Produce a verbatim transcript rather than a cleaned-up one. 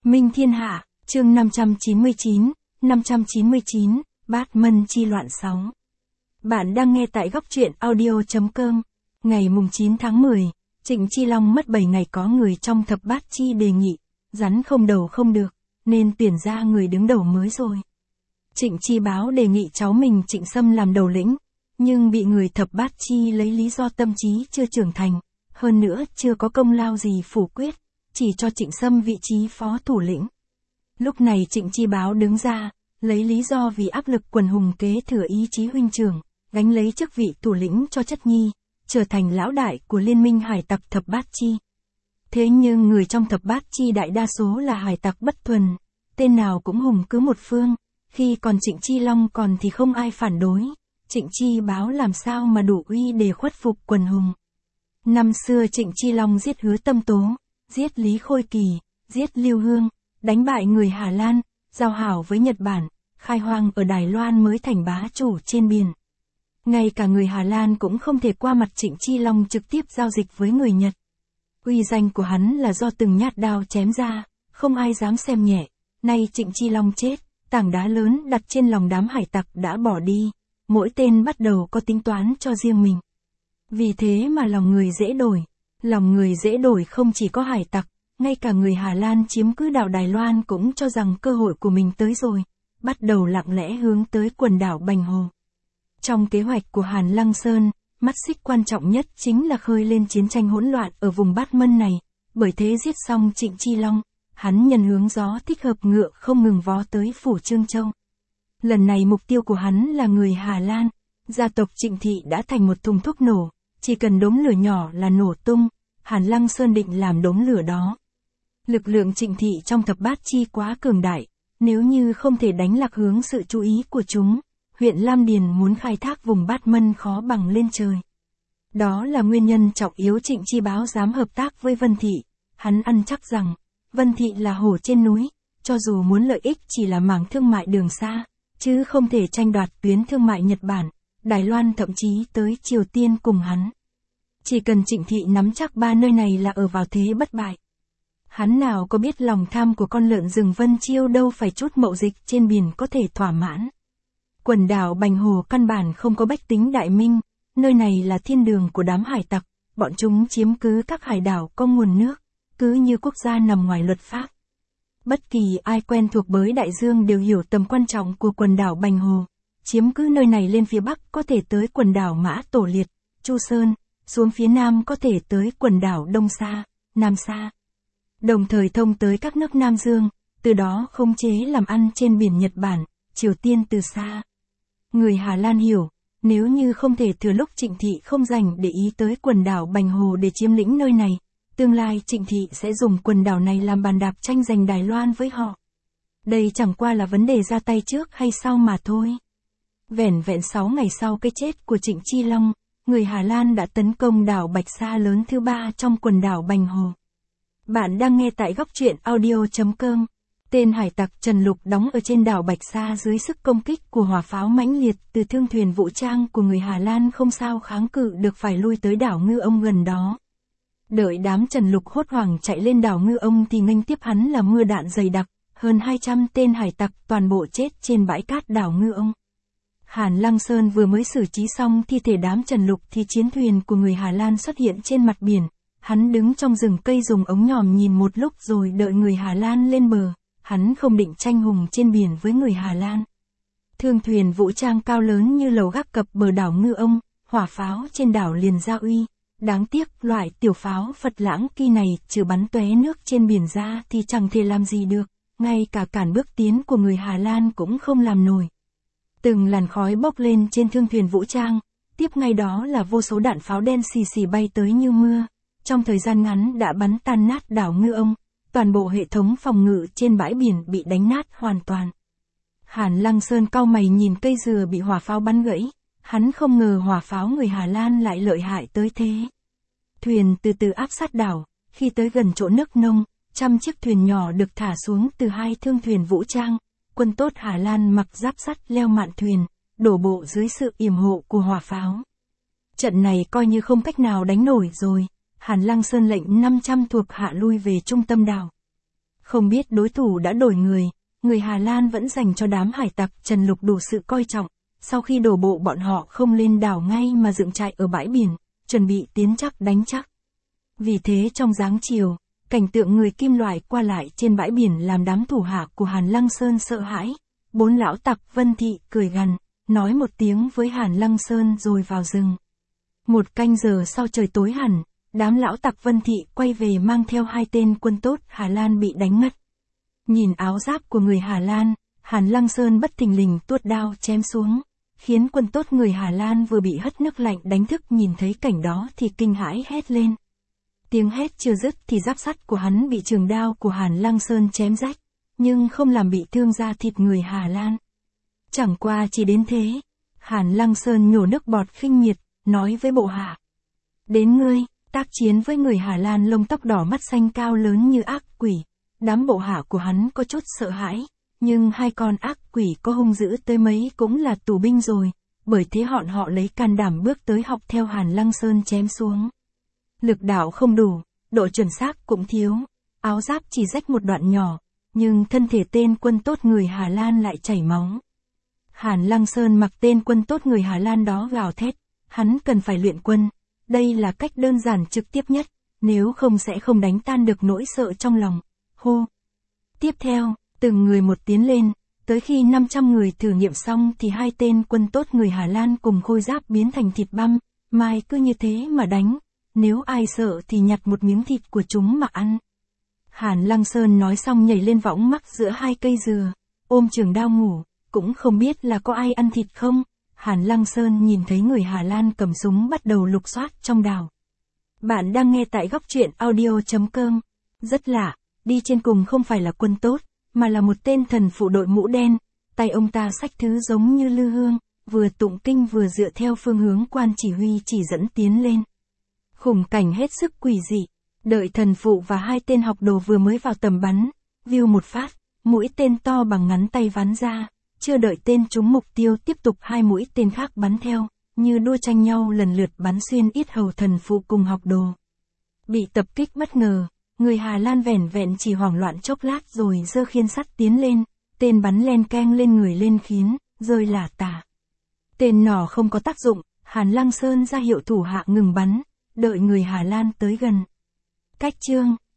Minh Thiên Hạ, chương năm trăm chín mươi chín, năm trăm chín mươi chín, Bát Mân Chi Loạn sáu. Bạn đang nghe tại góc truyện audio.com. Ngày mùng chín tháng mười, Trịnh Chi Long mất bảy ngày có người trong thập bát chi đề nghị, rắn không đầu không được, nên tuyển ra người đứng đầu mới rồi. Trịnh Chi báo đề nghị cháu mình Trịnh Sâm làm đầu lĩnh, nhưng bị người thập bát chi lấy lý do tâm trí chưa trưởng thành, hơn nữa chưa có công lao gì phủ quyết, chỉ cho Trịnh Sâm vị trí phó thủ lĩnh. Lúc này Trịnh Chi báo đứng ra, lấy lý do vì áp lực quần hùng kế thừa ý chí huynh trưởng, gánh lấy chức vị thủ lĩnh cho chất nhi, trở thành lão đại của liên minh hải tặc thập bát chi. Thế nhưng người trong thập bát chi đại đa số là hải tặc bất thuần, tên nào cũng hùng cứ một phương, khi còn Trịnh Chi Long còn thì không ai phản đối, Trịnh Chi báo làm sao mà đủ uy để khuất phục quần hùng. Năm xưa Trịnh Chi Long giết Hứa Tâm Tố, giết Lý Khôi Kỳ, giết Lưu Hương, đánh bại người Hà Lan, giao hảo với Nhật Bản, khai hoang ở Đài Loan mới thành bá chủ trên biển. Ngay cả người Hà Lan cũng không thể qua mặt Trịnh Chi Long trực tiếp giao dịch với người Nhật. Uy danh của hắn là do từng nhát đao chém ra, không ai dám xem nhẹ. Nay Trịnh Chi Long chết, tảng đá lớn đặt trên lòng đám hải tặc đã bỏ đi, mỗi tên bắt đầu có tính toán cho riêng mình. Vì thế mà lòng người dễ đổi. Lòng người dễ đổi không chỉ có hải tặc, ngay cả người Hà Lan chiếm cứ đảo Đài Loan cũng cho rằng cơ hội của mình tới rồi, bắt đầu lặng lẽ hướng tới quần đảo Bành Hồ. Trong kế hoạch của Hàn Lăng Sơn, mắt xích quan trọng nhất chính là khơi lên chiến tranh hỗn loạn ở vùng Bát Mân này, bởi thế giết xong Trịnh Chi Long, hắn nhân hướng gió thích hợp ngựa không ngừng vó tới phủ Trương Châu. Lần này mục tiêu của hắn là người Hà Lan, gia tộc Trịnh Thị đã thành một thùng thuốc nổ, chỉ cần đốm lửa nhỏ là nổ tung, Hàn Lăng Sơn định làm đốm lửa đó. Lực lượng Trịnh Thị trong thập bát chi quá cường đại, nếu như không thể đánh lạc hướng sự chú ý của chúng, huyện Lam Điền muốn khai thác vùng Bát Mân khó bằng lên trời. Đó là nguyên nhân trọng yếu Trịnh Chi báo dám hợp tác với Vân Thị, hắn ăn chắc rằng, Vân Thị là hổ trên núi, cho dù muốn lợi ích chỉ là mảng thương mại đường xa, chứ không thể tranh đoạt tuyến thương mại Nhật Bản, Đài Loan thậm chí tới Triều Tiên cùng hắn. Chỉ cần Trịnh Thị nắm chắc ba nơi này là ở vào thế bất bại. Hắn nào có biết lòng tham của con lợn rừng Vân Chiêu đâu phải chút mậu dịch trên biển có thể thỏa mãn. Quần đảo Bành Hồ căn bản không có bách tính đại minh, nơi này là thiên đường của đám hải tặc, bọn chúng chiếm cứ các hải đảo có nguồn nước, cứ như quốc gia nằm ngoài luật pháp. Bất kỳ ai quen thuộc với đại dương đều hiểu tầm quan trọng của quần đảo Bành Hồ. Chiếm cứ nơi này lên phía bắc có thể tới quần đảo Mã Tổ Liệt, Chu Sơn, xuống phía nam có thể tới quần đảo Đông Sa, Nam Sa. Đồng thời thông tới các nước Nam Dương, từ đó khống chế làm ăn trên biển Nhật Bản, Triều Tiên từ xa. Người Hà Lan hiểu, nếu như không thể thừa lúc Trịnh Thị không dành để ý tới quần đảo Bành Hồ để chiếm lĩnh nơi này, tương lai Trịnh Thị sẽ dùng quần đảo này làm bàn đạp tranh giành Đài Loan với họ. Đây chẳng qua là vấn đề ra tay trước hay sau mà thôi. Vẻn vẹn sáu ngày sau cái chết của Trịnh Chi Long, người Hà Lan đã tấn công đảo Bạch Sa lớn thứ ba trong quần đảo Bành Hồ. Bạn đang nghe tại góc truyện audio.com. Tên hải tặc Trần Lục đóng ở trên đảo Bạch Sa dưới sức công kích của hỏa pháo mãnh liệt từ thương thuyền vũ trang của người Hà Lan không sao kháng cự được, phải lui tới đảo Ngư Ông gần đó. Đợi đám Trần Lục hốt hoảng chạy lên đảo Ngư Ông thì nghênh tiếp hắn là mưa đạn dày đặc, hơn hai trăm tên hải tặc toàn bộ chết trên bãi cát đảo Ngư Ông. Hàn Lăng Sơn vừa mới xử trí xong thi thể đám Trần Lục thì chiến thuyền của người Hà Lan xuất hiện trên mặt biển. Hắn đứng trong rừng cây dùng ống nhòm nhìn một lúc rồi đợi người Hà Lan lên bờ. Hắn không định tranh hùng trên biển với người Hà Lan. Thương thuyền vũ trang cao lớn như lầu gác cập bờ đảo Ngư Ông, hỏa pháo trên đảo liền ra uy. Đáng tiếc loại tiểu pháo Phật Lãng Kỳ này trừ bắn tóe nước trên biển ra thì chẳng thể làm gì được, ngay cả cản bước tiến của người Hà Lan cũng không làm nổi. Từng làn khói bốc lên trên thương thuyền vũ trang, tiếp ngay đó là vô số đạn pháo đen xì xì bay tới như mưa, trong thời gian ngắn đã bắn tan nát đảo Ngư Ông, toàn bộ hệ thống phòng ngự trên bãi biển bị đánh nát hoàn toàn. Hàn Lăng Sơn cau mày nhìn cây dừa bị hỏa pháo bắn gãy, hắn không ngờ hỏa pháo người Hà Lan lại lợi hại tới thế. Thuyền từ từ áp sát đảo, khi tới gần chỗ nước nông, trăm chiếc thuyền nhỏ được thả xuống từ hai thương thuyền vũ trang. Quân tốt Hà Lan mặc giáp sắt leo mạn thuyền, đổ bộ dưới sự yểm hộ của hỏa pháo. Trận này coi như không cách nào đánh nổi rồi, Hàn Lăng Sơn lệnh năm trăm thuộc hạ lui về trung tâm đảo. Không biết đối thủ đã đổi người, người Hà Lan vẫn dành cho đám hải tặc Trần Lục đủ sự coi trọng. Sau khi đổ bộ bọn họ không lên đảo ngay mà dựng trại ở bãi biển, chuẩn bị tiến chắc đánh chắc. Vì thế trong giáng chiều, cảnh tượng người kim loại qua lại trên bãi biển làm đám thủ hạ của Hàn Lăng Sơn sợ hãi. Bốn lão tặc Vân Thị cười gằn, nói một tiếng với Hàn Lăng Sơn rồi vào rừng. Một canh giờ sau trời tối hẳn, đám lão tặc Vân Thị quay về mang theo hai tên quân tốt Hà Lan bị đánh ngất. Nhìn áo giáp của người Hà Lan, Hàn Lăng Sơn bất thình lình tuốt đao chém xuống, khiến quân tốt người Hà Lan vừa bị hất nước lạnh đánh thức nhìn thấy cảnh đó thì kinh hãi hét lên. Tiếng hét chưa dứt thì giáp sắt của hắn bị trường đao của Hàn Lăng Sơn chém rách, nhưng không làm bị thương da thịt người Hà Lan. Chẳng qua chỉ đến thế, Hàn Lăng Sơn nhổ nước bọt khinh miệt, nói với bộ hạ. Đến ngươi, tác chiến với người Hà Lan lông tóc đỏ mắt xanh cao lớn như ác quỷ. Đám bộ hạ của hắn có chút sợ hãi, nhưng hai con ác quỷ có hung dữ tới mấy cũng là tù binh rồi, bởi thế họ họ lấy can đảm bước tới học theo Hàn Lăng Sơn chém xuống. Lực đạo không đủ, độ chuẩn xác cũng thiếu, áo giáp chỉ rách một đoạn nhỏ, nhưng thân thể tên quân tốt người Hà Lan lại chảy máu. Hàn Lăng Sơn mặc tên quân tốt người Hà Lan đó gào thét, hắn cần phải luyện quân, đây là cách đơn giản trực tiếp nhất, nếu không sẽ không đánh tan được nỗi sợ trong lòng. Hô! Tiếp theo, từng người một tiến lên, tới khi năm trăm người thử nghiệm xong thì hai tên quân tốt người Hà Lan cùng khôi giáp biến thành thịt băm, mai cứ như thế mà đánh, nếu ai sợ thì nhặt một miếng thịt của chúng mà ăn. Hàn Lăng Sơn nói xong nhảy lên võng mắc giữa hai cây dừa, ôm trường đao ngủ, cũng không biết là có ai ăn thịt không. Hàn Lăng Sơn nhìn thấy người Hà Lan cầm súng bắt đầu lục soát trong đảo. Bạn đang nghe tại góc truyện audio chấm com. Rất lạ, đi trên cùng không phải là quân tốt, mà là một tên thần phụ đội mũ đen, tay ông ta xách thứ giống như lư hương, vừa tụng kinh vừa dựa theo phương hướng quan chỉ huy chỉ dẫn tiến lên. Khung cảnh hết sức quỷ dị, đợi thần phụ và hai tên học đồ vừa mới vào tầm bắn, view một phát, mũi tên to bằng ngắn tay vắn ra, chưa đợi tên trúng mục tiêu tiếp tục hai mũi tên khác bắn theo, như đua tranh nhau lần lượt bắn xuyên yết hầu thần phụ cùng học đồ. Bị tập kích bất ngờ, người Hà Lan vẻn vẹn chỉ hoảng loạn chốc lát rồi giơ khiên sắt tiến lên, tên bắn len keng lên người lên khiến, rơi lả tả. Tên nỏ không có tác dụng, Hàn Lăng Sơn ra hiệu thủ hạ ngừng bắn, đợi người Hà Lan tới gần. Cách chương